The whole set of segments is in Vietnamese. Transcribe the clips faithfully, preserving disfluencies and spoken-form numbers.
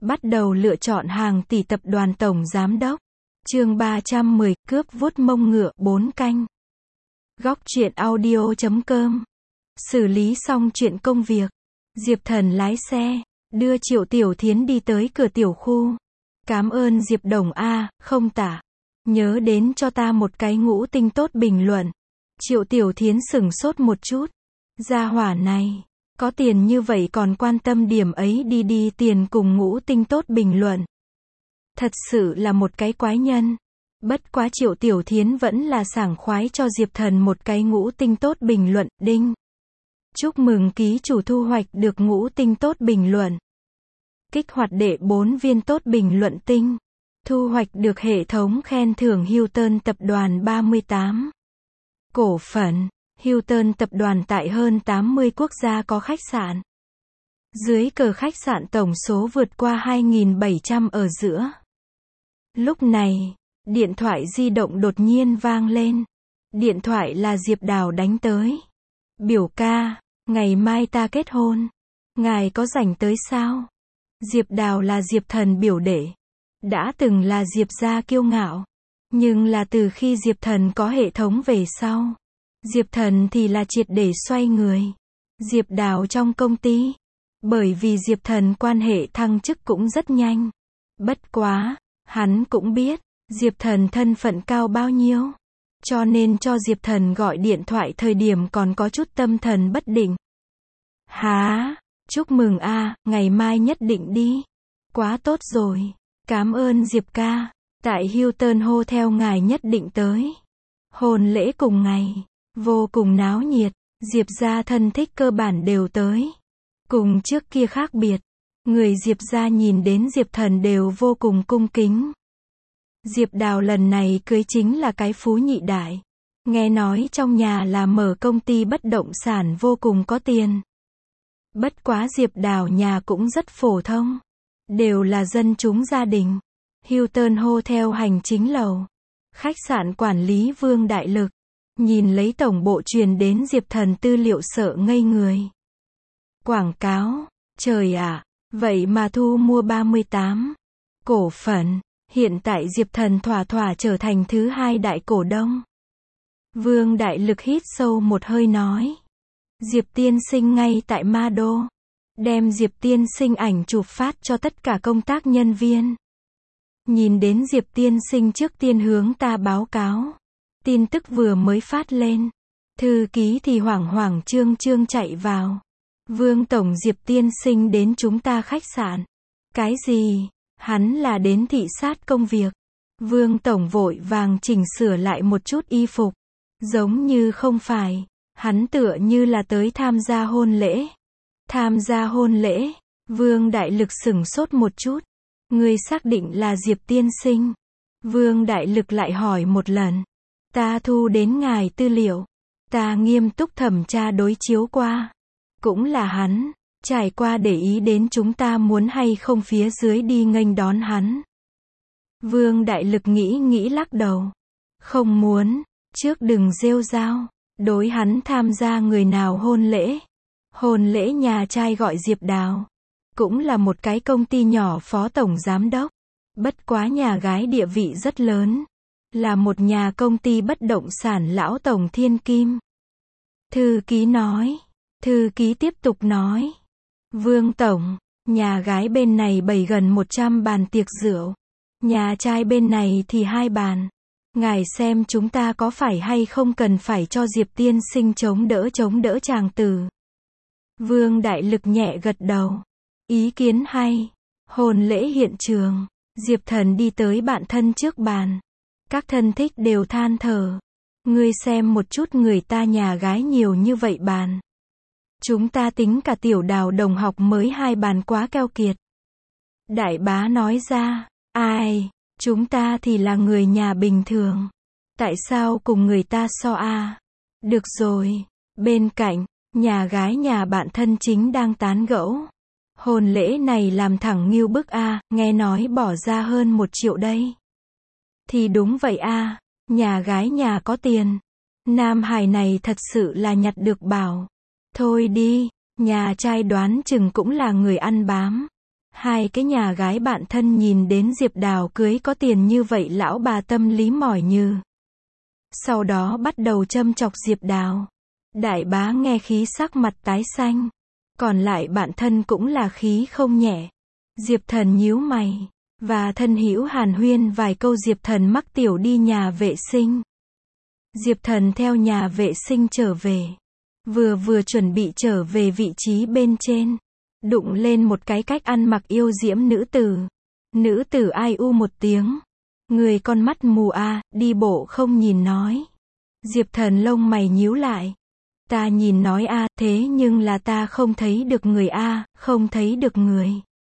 Bắt đầu lựa chọn hàng tỷ tập đoàn tổng giám đốc. Chương ba trăm mười, cướp vuốt mông ngựa, bốn canh. Góc truyện audio chấm com. Xử lý xong chuyện công việc, Diệp Thần lái xe, đưa Triệu Tiểu Thiến đi tới cửa tiểu khu. Cám ơn Diệp Đồng a, không tả. Nhớ đến cho ta một cái ngũ tinh tốt bình luận. Triệu Tiểu Thiến sửng sốt một chút. Gia hỏa này, có tiền như vậy còn quan tâm điểm ấy đi đi tiền cùng ngũ tinh tốt bình luận. Thật sự là một cái quái nhân. Bất quá Triệu Tiểu Thiến vẫn là sảng khoái cho Diệp Thần một cái ngũ tinh tốt bình luận, đinh. Chúc mừng ký chủ thu hoạch được ngũ tinh tốt bình luận. Kích hoạt đệ bốn viên tốt bình luận tinh. Thu hoạch được hệ thống khen thưởng Hilton tập đoàn ba mươi tám. Cổ phần, Hilton tập đoàn tại hơn tám mươi quốc gia có khách sạn. Dưới cờ khách sạn tổng số vượt qua hai nghìn bảy trăm ở giữa. Lúc này, điện thoại di động đột nhiên vang lên. Điện thoại là Diệp Đào đánh tới. Biểu ca, ngày mai ta kết hôn. Ngài có rảnh tới sao? Diệp Đào là Diệp Thần biểu đệ. Đã từng là Diệp gia kiêu ngạo. Nhưng là từ khi Diệp Thần có hệ thống về sau. Diệp Thần thì là triệt để xoay người. Diệp Đào trong công ty. Bởi vì Diệp Thần quan hệ thăng chức cũng rất nhanh. Bất quá, hắn cũng biết, Diệp Thần thân phận cao bao nhiêu. Cho nên cho Diệp Thần gọi điện thoại thời điểm còn có chút tâm thần bất định. Há, chúc mừng a, ngày mai nhất định đi. Quá tốt rồi. Cảm ơn Diệp ca. Tại Hilton Hotel ngài nhất định tới. Hôn lễ cùng ngày. Vô cùng náo nhiệt. Diệp gia thân thích cơ bản đều tới. Cùng trước kia khác biệt. Người Diệp gia nhìn đến Diệp Thần đều vô cùng cung kính. Diệp Đào lần này cưới chính là cái phú nhị đại. Nghe nói trong nhà là mở công ty bất động sản vô cùng có tiền. Bất quá Diệp Đào nhà cũng rất phổ thông. Đều là dân chúng gia đình. Hilton Hotel hành chính lầu. Khách sạn quản lý Vương Đại Lực. Nhìn lấy tổng bộ truyền đến Diệp Thần tư liệu sợ ngây người. Quảng cáo. Trời ạ, vậy mà thu mua ba mươi tám. Cổ phần. Hiện tại Diệp Thần thỏa thỏa trở thành thứ hai đại cổ đông. Vương Đại Lực hít sâu một hơi nói. Diệp tiên sinh ngay tại Ma Đô. Đem Diệp tiên sinh ảnh chụp phát cho tất cả công tác nhân viên. Nhìn đến Diệp tiên sinh trước tiên hướng ta báo cáo. Tin tức vừa mới phát lên. Thư ký thì hoảng hoảng trương trương chạy vào. Vương Tổng Diệp tiên sinh đến chúng ta khách sạn. Cái gì? Hắn là đến thị sát công việc. Vương Tổng vội vàng chỉnh sửa lại một chút y phục. Giống như không phải. Hắn tựa như là tới tham gia hôn lễ. Tham gia hôn lễ. Vương Đại Lực sửng sốt một chút. Ngươi xác định là Diệp tiên sinh. Vương Đại Lực lại hỏi một lần. Ta thu đến ngài tư liệu. Ta nghiêm túc thẩm tra đối chiếu qua. Cũng là hắn. Trải qua để ý đến chúng ta muốn hay không phía dưới đi nghênh đón hắn. Vương Đại Lực nghĩ nghĩ lắc đầu. Không muốn. Trước đừng rêu rao. Đối hắn tham gia người nào hôn lễ. Hôn lễ nhà trai gọi Diệp Đào. Cũng là một cái công ty nhỏ phó tổng giám đốc. Bất quá nhà gái địa vị rất lớn. Là một nhà công ty bất động sản lão tổng thiên kim. Thư ký nói. Thư ký tiếp tục nói. Vương Tổng, nhà gái bên này bày gần một trăm bàn tiệc rượu. Nhà trai bên này thì hai bàn. Ngài xem chúng ta có phải hay không cần phải cho Diệp tiên sinh chống đỡ chống đỡ chàng tử. Vương Đại Lực nhẹ gật đầu. Ý kiến hay. Hôn lễ hiện trường. Diệp Thần đi tới bạn thân trước bàn. Các thân thích đều than thở. Ngươi xem một chút người ta nhà gái nhiều như vậy bàn. Chúng ta tính cả Tiểu Đào đồng học mới hai bàn quá keo kiệt. Đại bá nói ra. Ai, chúng ta thì là người nhà bình thường. Tại sao cùng người ta so a? Được rồi. Bên cạnh, nhà gái nhà bạn thân chính đang tán gẫu. Hôn lễ này làm thẳng nghiêu bức a, nghe nói bỏ ra hơn một triệu đây. Thì đúng vậy a, nhà gái nhà có tiền. Nam Hải này thật sự là nhặt được bảo. Thôi đi, nhà trai đoán chừng cũng là người ăn bám. Hai cái nhà gái bạn thân nhìn đến Diệp Đào cưới có tiền như vậy lão bà tâm lý mỏi như. Sau đó bắt đầu châm chọc Diệp Đào. Đại bá nghe khí sắc mặt tái xanh. Còn lại bạn thân cũng là khí không nhẹ. Diệp Thần nhíu mày. Và thân hữu hàn huyên vài câu. Diệp Thần mắc tiểu đi nhà vệ sinh. Diệp Thần theo nhà vệ sinh trở về. Vừa vừa chuẩn bị trở về vị trí bên trên. Đụng lên một cái cách ăn mặc yêu diễm nữ tử. Nữ tử ai u một tiếng. Người con mắt mù à, đi bộ không nhìn nói. Diệp Thần lông mày nhíu lại. Ta nhìn nói a, à, thế nhưng là ta không thấy được người a, à, không thấy được người.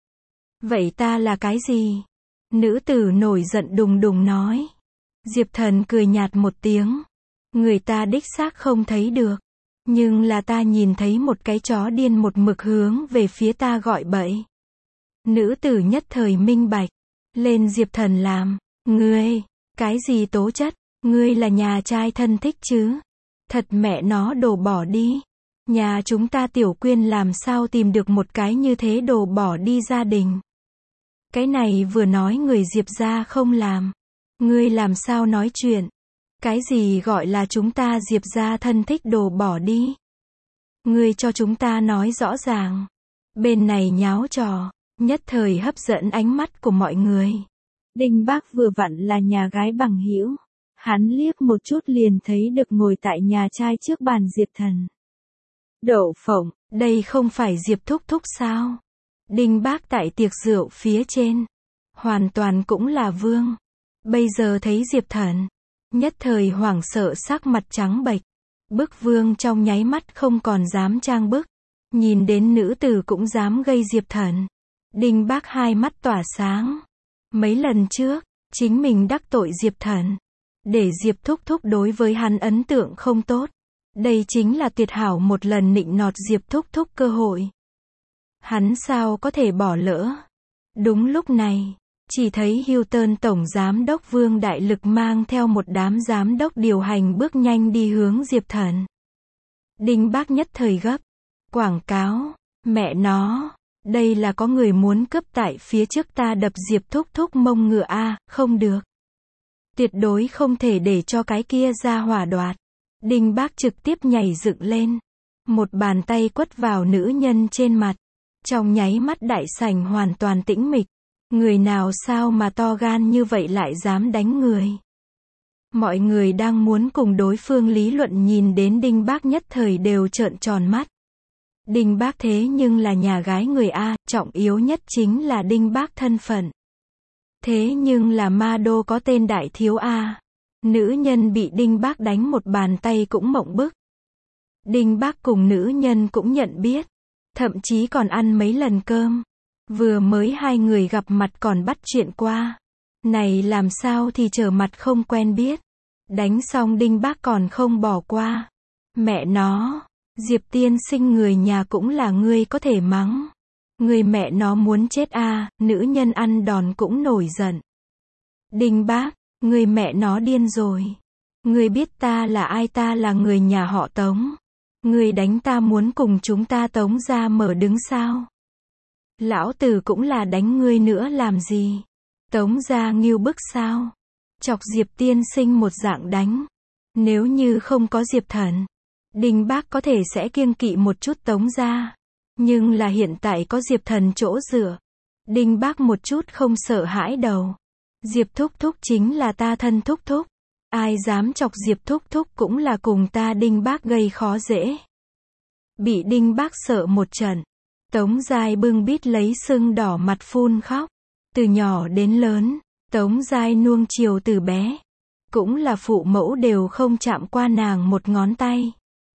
Vậy ta là cái gì? Nữ tử nổi giận đùng đùng nói. Diệp Thần cười nhạt một tiếng. Người ta đích xác không thấy được. Nhưng là ta nhìn thấy một cái chó điên một mực hướng về phía ta gọi bậy. Nữ tử nhất thời minh bạch. Lên Diệp Thần làm. Ngươi, cái gì tố chất? Ngươi là nhà trai thân thích chứ? Thật mẹ nó đồ bỏ đi. Nhà chúng ta Tiểu Quyên làm sao tìm được một cái như thế đồ bỏ đi gia đình. Cái này vừa nói người Diệp gia không làm. Ngươi làm sao nói chuyện? Cái gì gọi là chúng ta Diệp gia thân thích đồ bỏ đi? Ngươi cho chúng ta nói rõ ràng. Bên này nháo trò, nhất thời hấp dẫn ánh mắt của mọi người. Đinh Bác vừa vặn là nhà gái bằng hữu. Hắn liếc một chút liền thấy được ngồi tại nhà trai trước bàn Diệp Thần. Đậu phộng, đây không phải Diệp Thúc Thúc sao? Đinh Bác tại tiệc rượu phía trên. Hoàn toàn cũng là vương. Bây giờ thấy Diệp Thần. Nhất thời hoảng sợ sắc mặt trắng bệch. Bức vương trong nháy mắt không còn dám trang bức. Nhìn đến nữ tử cũng dám gây Diệp Thần. Đinh Bác hai mắt tỏa sáng. Mấy lần trước, chính mình đắc tội Diệp Thần. Để Diệp Thúc Thúc đối với hắn ấn tượng không tốt. Đây chính là tuyệt hảo một lần nịnh nọt Diệp Thúc Thúc cơ hội. Hắn sao có thể bỏ lỡ. Đúng lúc này, chỉ thấy Hilton Tổng Giám đốc Vương Đại Lực mang theo một đám giám đốc điều hành bước nhanh đi hướng Diệp Thần. Đinh Bác nhất thời gấp. Quảng cáo, mẹ nó, đây là có người muốn cướp tại phía trước ta đập Diệp Thúc Thúc mông ngựa a, à, không được. Tuyệt đối không thể để cho cái kia ra hỏa đoạt. Đinh Bác trực tiếp nhảy dựng lên. Một bàn tay quất vào nữ nhân trên mặt. Trong nháy mắt đại sảnh hoàn toàn tĩnh mịch. Người nào sao mà to gan như vậy lại dám đánh người. Mọi người đang muốn cùng đối phương lý luận nhìn đến Đinh Bác nhất thời đều trợn tròn mắt. Đinh Bác thế nhưng là nhà gái người A, trọng yếu nhất chính là Đinh Bác thân phận. Thế nhưng là ma đô có tên đại thiếu A. Nữ nhân bị Đinh Bác đánh một bàn tay cũng mộng bức. Đinh Bác cùng nữ nhân cũng nhận biết. Thậm chí còn ăn mấy lần cơm. Vừa mới hai người gặp mặt còn bắt chuyện qua. Này làm sao thì trở mặt không quen biết. Đánh xong Đinh Bác còn không bỏ qua. Mẹ nó, Diệp tiên sinh người nhà cũng là ngươi có thể mắng. Người mẹ nó muốn chết a, à, nữ nhân ăn đòn cũng nổi giận. Đinh Bác, người mẹ nó điên rồi. Ngươi biết ta là ai, ta là người nhà họ Tống. Ngươi đánh ta muốn cùng chúng ta Tống ra mở đứng sao? Lão tử cũng là đánh ngươi nữa làm gì? Tống ra nghiêu bức sao? Chọc Diệp tiên sinh một dạng đánh. Nếu như không có Diệp Thần, Đinh Bác có thể sẽ kiêng kỵ một chút Tống ra. Nhưng là hiện tại có Diệp Thần chỗ dựa. Đinh Bác một chút không sợ hãi đầu. Diệp Thúc Thúc chính là ta thân Thúc Thúc. Ai dám chọc Diệp Thúc Thúc cũng là cùng ta Đinh Bác gây khó dễ. Bị Đinh Bác sợ một trận. Tống Giai bưng bít lấy sưng đỏ mặt phun khóc. Từ nhỏ đến lớn, Tống Giai nuông chiều từ bé. Cũng là phụ mẫu đều không chạm qua nàng một ngón tay.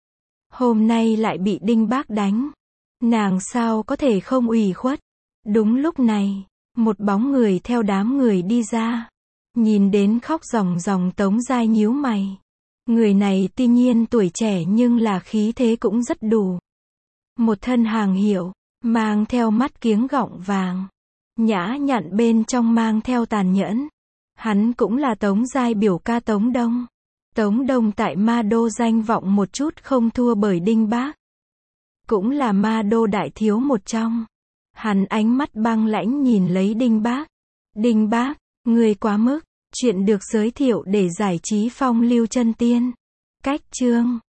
Hôm nay lại bị Đinh Bác đánh. Nàng sao có thể không ủy khuất. Đúng lúc này, một bóng người theo đám người đi ra. Nhìn đến khóc ròng ròng Tống Giai nhíu mày. Người này tuy nhiên tuổi trẻ nhưng là khí thế cũng rất đủ. Một thân hàng hiệu, mang theo mắt kiếng gọng vàng. Nhã nhặn bên trong mang theo tàn nhẫn. Hắn cũng là Tống Giai biểu ca Tống Đông. Tống Đông tại ma đô danh vọng một chút không thua bởi Đinh Bác. Cũng là ma đô đại thiếu một trong. Hắn ánh mắt băng lãnh nhìn lấy Đinh Bác. Đinh Bác, người quá mức. Chuyện được giới thiệu để giải trí phong lưu chân tiên. Cách chương